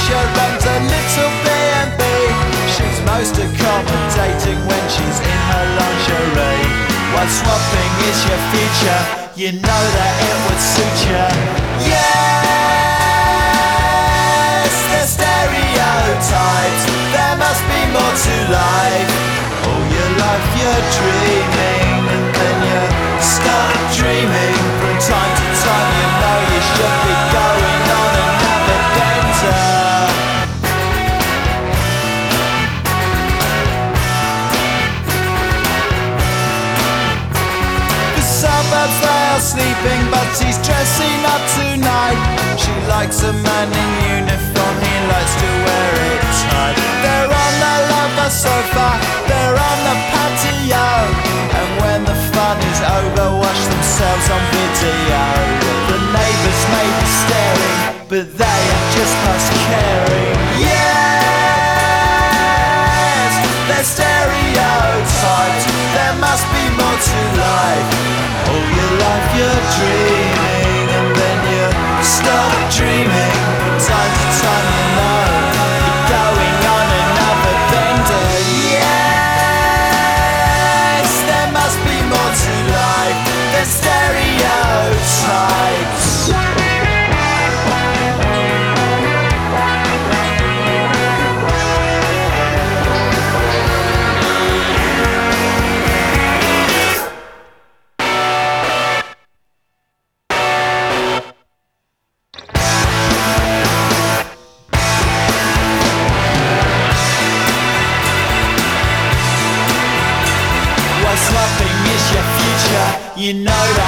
future runs a little B&B. She's most accommodating when she's in her lingerie. While swapping is your future, you know that it would suit you. Yes, they're stereotypes. There must be more to life. All your life you're dreaming, and then you start dreaming. From time to time you know you should be going on another bender. The suburbs they are sleeping, but she's dressing up tonight. She likes a man in uniform, he likes to wear it tight. They're on the lover sofa, they're on the patio, and when the fun is over, watch themselves on video. The neighbours may be staring, but they are just past caring. Yes, they're stereotypes. There must be more to life. All your life you're dreaming, and then you stop dreaming. From time to time you know you're going on another bender. Yes, there must be more to life. They're stereotypes. Swapping is your future, you know that